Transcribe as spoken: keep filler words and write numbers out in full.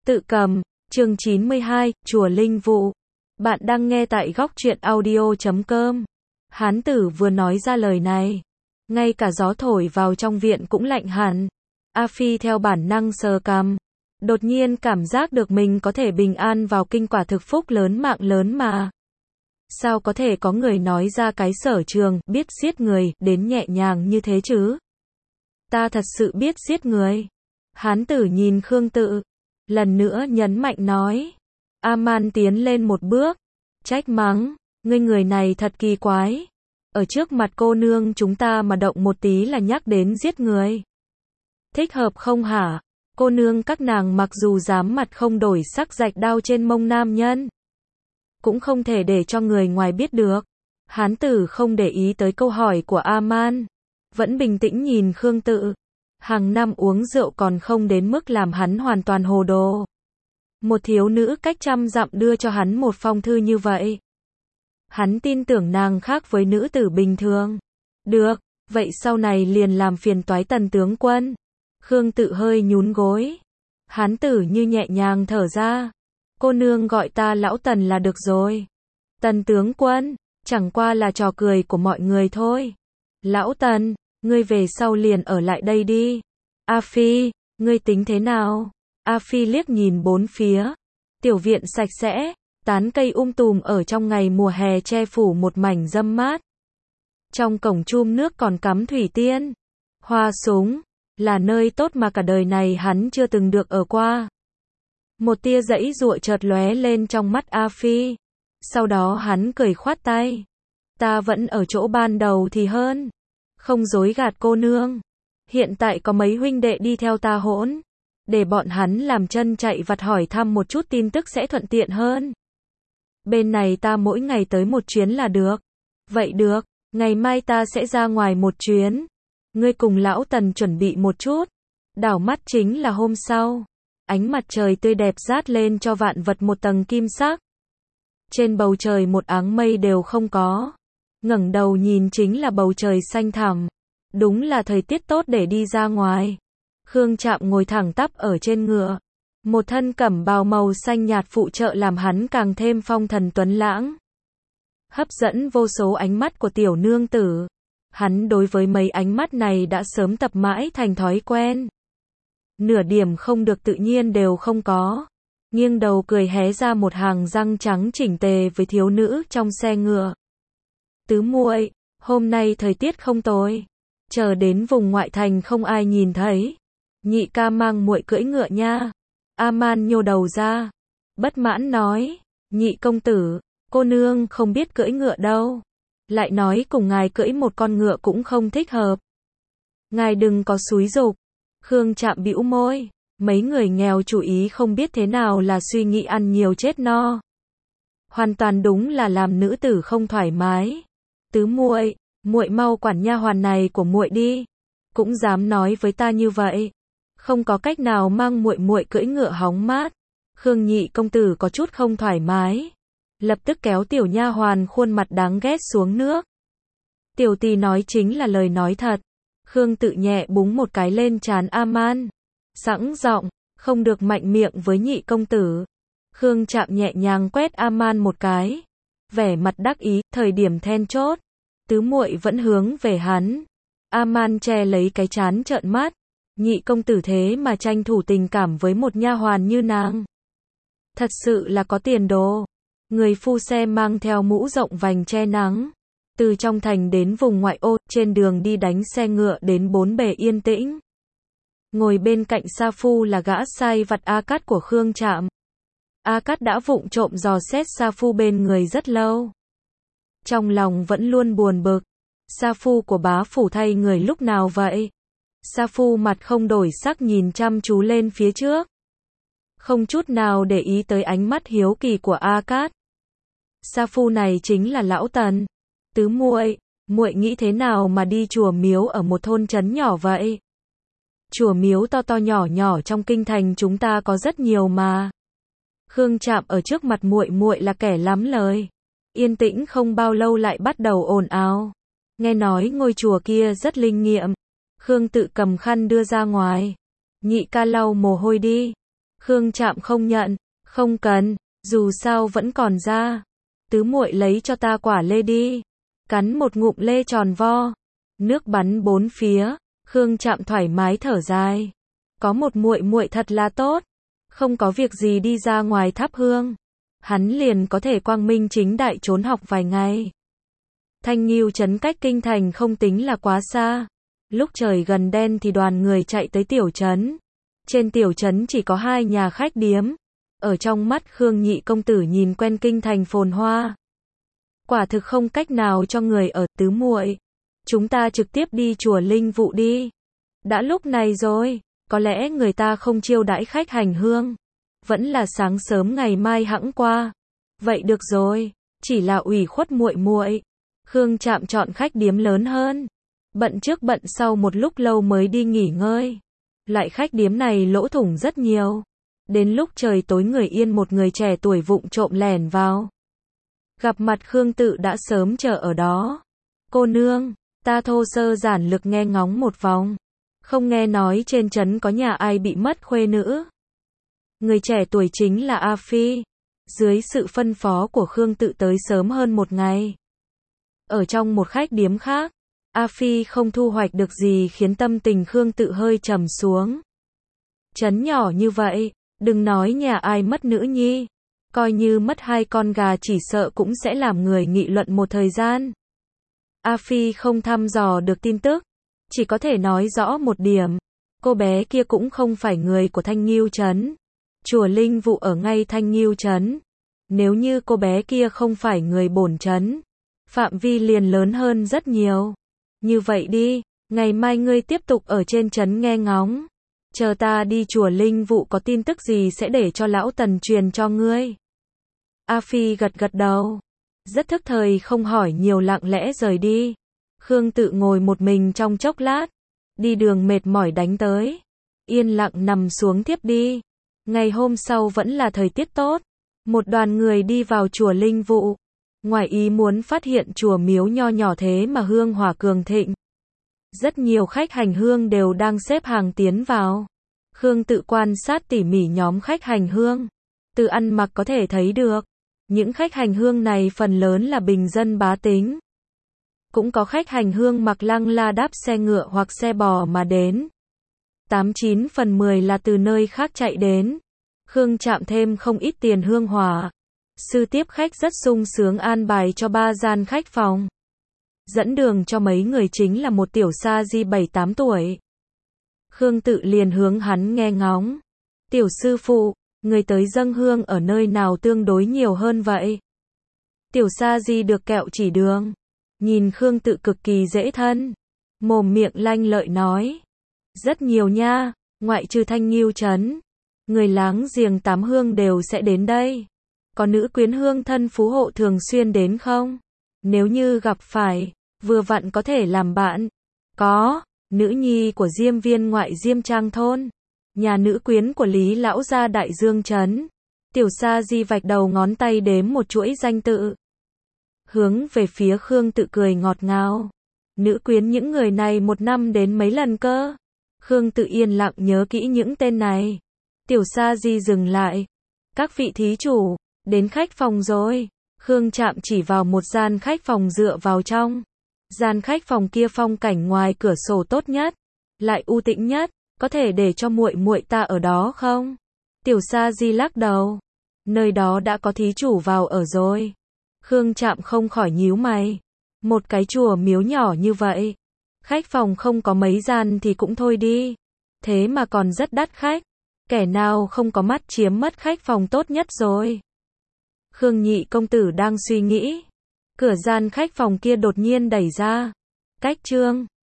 Tự cầm, chương chín mươi hai, Chùa Linh Vụ. Bạn đang nghe tại góc truyện audio chấm com. Hán tử vừa nói ra lời này, ngay cả gió thổi vào trong viện cũng lạnh hẳn. A Phi theo bản năng sờ cằm, đột nhiên cảm giác được mình có thể bình an vào kinh, quả thực phúc lớn mạng lớn mà. Sao có thể có người nói ra cái sở trường biết giết người đến nhẹ nhàng như thế chứ? Ta thật sự biết giết người. Hán tử nhìn Khương Tự, lần nữa nhấn mạnh nói. A-man tiến lên một bước, trách mắng, ngươi người này thật kỳ quái. Ở trước mặt cô nương chúng ta mà động một tí là nhắc đến giết người. Thích hợp không hả? Cô nương các nàng mặc dù dám mặt không đổi sắc rạch đao trên mông nam nhân, cũng không thể để cho người ngoài biết được. Hán tử không để ý tới câu hỏi của A-man, vẫn bình tĩnh nhìn Khương Tự. Hàng năm uống rượu còn không đến mức làm hắn hoàn toàn hồ đồ. Một thiếu nữ cách trăm dặm đưa cho hắn một phong thư như vậy. Hắn tin tưởng nàng khác với nữ tử bình thường. Được, vậy sau này liền làm phiền toái Tần tướng quân. Khương Tự hơi nhún gối. Hán tử như nhẹ nhàng thở ra. Cô nương gọi ta lão Tần là được rồi. Tần tướng quân, chẳng qua là trò cười của mọi người thôi. Lão Tần, ngươi về sau liền ở lại đây đi. A Phi, ngươi tính thế nào? A Phi liếc nhìn bốn phía. Tiểu viện sạch sẽ, tán cây um tùm ở trong ngày mùa hè che phủ một mảnh râm mát. Trong cổng chum nước còn cắm thủy tiên. Hoa súng, là nơi tốt mà cả đời này hắn chưa từng được ở qua. Một tia giãy giụa chợt lóe lên trong mắt A Phi. Sau đó hắn cười khoát tay. Ta vẫn ở chỗ ban đầu thì hơn. Không dối gạt cô nương. Hiện tại có mấy huynh đệ đi theo ta hỗn. Để bọn hắn làm chân chạy vặt hỏi thăm một chút tin tức sẽ thuận tiện hơn. Bên này ta mỗi ngày tới một chuyến là được. Vậy được, ngày mai ta sẽ ra ngoài một chuyến. Ngươi cùng lão Tần chuẩn bị một chút. Đảo mắt chính là hôm sau. Ánh mặt trời tươi đẹp rát lên cho vạn vật một tầng kim sắc. Trên bầu trời một áng mây đều không có. Ngẩng đầu nhìn chính là bầu trời xanh thẳm. Đúng là thời tiết tốt để đi ra ngoài. Khương Trạm ngồi thẳng tắp ở trên ngựa. Một thân cẩm bào màu xanh nhạt phụ trợ làm hắn càng thêm phong thần tuấn lãng. Hấp dẫn vô số ánh mắt của tiểu nương tử. Hắn đối với mấy ánh mắt này đã sớm tập mãi thành thói quen. Nửa điểm không được tự nhiên đều không có. Nghiêng đầu cười hé ra một hàng răng trắng chỉnh tề với thiếu nữ trong xe ngựa. Tứ muội, hôm nay thời tiết không tồi. Chờ đến vùng ngoại thành không ai nhìn thấy. Nhị ca mang muội cưỡi ngựa nha. A-man nhô đầu ra. Bất mãn nói. Nhị công tử, cô nương không biết cưỡi ngựa đâu. Lại nói cùng ngài cưỡi một con ngựa cũng không thích hợp. Ngài đừng có xúi giục. Khương Trạm bĩu môi. Mấy người nghèo chủ ý không biết thế nào là suy nghĩ ăn nhiều chết no. Hoàn toàn đúng là làm nữ tử không thoải mái. Tứ muội, muội mau quản nha hoàn này của muội đi. Cũng dám nói với ta như vậy. Không có cách nào mang muội muội cưỡi ngựa hóng mát. Khương nhị công tử có chút không thoải mái. Lập tức kéo tiểu nha hoàn khuôn mặt đáng ghét xuống nước. Tiểu tỳ nói chính là lời nói thật. Khương Tự nhẹ búng một cái lên trán A-man. Sẵn giọng, không được mạnh miệng với nhị công tử. Khương Trạm nhẹ nhàng quét A-man một cái. Vẻ mặt đắc ý, thời điểm then chốt. Tứ muội vẫn hướng về hắn. A-man che lấy cái trán trợn mắt. Nhị công tử thế mà tranh thủ tình cảm với một nha hoàn như nàng. Thật sự là có tiền đồ. Người phu xe mang theo mũ rộng vành che nắng. Từ trong thành đến vùng ngoại ô, trên đường đi đánh xe ngựa đến bốn bề yên tĩnh. Ngồi bên cạnh sa phu là gã sai vặt A Cát của Khương Trạm. A Cát đã vụng trộm dò xét sa phu bên người rất lâu. Trong lòng vẫn luôn buồn bực. Sa phu của bá phủ thay người lúc nào vậy? Sa phu mặt không đổi sắc nhìn chăm chú lên phía trước. Không chút nào để ý tới ánh mắt hiếu kỳ của A Cát. Sa phu này chính là lão Tần. Tứ muội, muội nghĩ thế nào mà đi chùa miếu ở một thôn trấn nhỏ vậy? Chùa miếu to to nhỏ nhỏ trong kinh thành chúng ta có rất nhiều mà. Khương Trạm ở trước mặt muội muội là kẻ lắm lời. Yên tĩnh không bao lâu lại bắt đầu ồn ào. Nghe nói ngôi chùa kia rất linh nghiệm. Khương Tự cầm khăn đưa ra ngoài. Nhị ca lau mồ hôi đi. Khương Trạm không nhận, không cần, dù sao vẫn còn ra. Tứ muội lấy cho ta quả lê đi. Cắn một ngụm lê tròn vo. Nước bắn bốn phía, Khương Trạm thoải mái thở dài. Có một muội muội thật là tốt. Không có việc gì đi ra ngoài thắp hương. Hắn liền có thể quang minh chính đại trốn học vài ngày. Thanh Nghiêu trấn cách kinh thành không tính là quá xa. Lúc trời gần đen thì đoàn người chạy tới tiểu trấn. Trên tiểu trấn chỉ có hai nhà khách điếm. Ở trong mắt Khương nhị công tử nhìn quen kinh thành phồn hoa. Quả thực không cách nào cho người ở. Tứ muội, chúng ta trực tiếp đi chùa Linh Vụ đi. Đã lúc này rồi, có lẽ người ta không chiêu đãi khách hành hương. Vẫn là sáng sớm ngày mai hẵng qua. Vậy được rồi, chỉ là ủy khuất muội muội. Khương Trạm chọn khách điếm lớn hơn. Bận trước bận sau một lúc lâu mới đi nghỉ ngơi. Lại khách điếm này lỗ thủng rất nhiều. Đến lúc trời tối người yên một người trẻ tuổi vụng trộm lẻn vào. Gặp mặt Khương Tự đã sớm chờ ở đó. Cô nương, ta thô sơ giản lược nghe ngóng một vòng. Không nghe nói trên trấn có nhà ai bị mất khuê nữ. Người trẻ tuổi chính là A Phi. Dưới sự phân phó của Khương Tự tới sớm hơn một ngày. Ở trong một khách điếm khác, A Phi không thu hoạch được gì khiến tâm tình Khương Tự hơi trầm xuống. Trấn nhỏ như vậy, đừng nói nhà ai mất nữ nhi. Coi như mất hai con gà chỉ sợ cũng sẽ làm người nghị luận một thời gian. A Phi không thăm dò được tin tức. Chỉ có thể nói rõ một điểm. Cô bé kia cũng không phải người của Thanh Nghiêu trấn. Chùa Linh Vụ ở ngay Thanh Nghiêu trấn. Nếu như cô bé kia không phải người bổn trấn, phạm vi liền lớn hơn rất nhiều. Như vậy đi, ngày mai ngươi tiếp tục ở trên trấn nghe ngóng. Chờ ta đi chùa Linh Vụ có tin tức gì sẽ để cho lão Tần truyền cho ngươi. A Phi gật gật đầu. Rất thức thời không hỏi nhiều lặng lẽ rời đi. Khương Tự ngồi một mình trong chốc lát. Đi đường mệt mỏi đánh tới. Yên lặng nằm xuống thiếp đi. Ngày hôm sau vẫn là thời tiết tốt. Một đoàn người đi vào chùa Linh Vụ. Ngoài ý muốn phát hiện chùa miếu nho nhỏ thế mà hương hỏa cường thịnh. Rất nhiều khách hành hương đều đang xếp hàng tiến vào. Khương Tự quan sát tỉ mỉ nhóm khách hành hương. Từ ăn mặc có thể thấy được. Những khách hành hương này phần lớn là bình dân bá tính. Cũng có khách hành hương mặc lăng la đáp xe ngựa hoặc xe bò mà đến. Tám chín phần mười là từ nơi khác chạy đến. Khương Trạm thêm không ít tiền hương hỏa. Sư tiếp khách rất sung sướng an bài cho ba gian khách phòng. Dẫn đường cho mấy người chính là một tiểu sa di bảy tám tuổi. Khương Tự liền hướng hắn nghe ngóng. Tiểu sư phụ, người tới dâng hương ở nơi nào tương đối nhiều hơn vậy? Tiểu sa di được kẹo chỉ đường. Nhìn Khương Tự cực kỳ dễ thân. Mồm miệng lanh lợi nói. Rất nhiều nha, ngoại trừ Thanh Nghiêu trấn. Người láng giềng tám hương đều sẽ đến đây. Có nữ quyến hương thân phú hộ thường xuyên đến không? Nếu như gặp phải, vừa vặn có thể làm bạn. Có, nữ nhi của Diêm Viên ngoại Diêm Trang thôn. Nhà nữ quyến của Lý lão gia Đại Dương trấn. Tiểu sa di vạch đầu ngón tay đếm một chuỗi danh tự. Hướng về phía Khương Tự cười ngọt ngào. Nữ quyến những người này một năm đến mấy lần cơ. Khương Tự yên lặng nhớ kỹ những tên này. Tiểu sa di dừng lại. Các vị thí chủ, đến khách phòng rồi. Khương Trạm chỉ vào một gian khách phòng dựa vào trong. Gian khách phòng kia phong cảnh ngoài cửa sổ tốt nhất, lại u tĩnh nhất, có thể để cho muội muội ta ở đó không? Tiểu sa di lắc đầu. Nơi đó đã có thí chủ vào ở rồi. Khương Trạm không khỏi nhíu mày. Một cái chùa miếu nhỏ như vậy, khách phòng không có mấy gian thì cũng thôi đi. Thế mà còn rất đắt khách. Kẻ nào không có mắt chiếm mất khách phòng tốt nhất rồi. Khương nhị công tử đang suy nghĩ. Cửa gian khách phòng kia đột nhiên đẩy ra. Cách trương.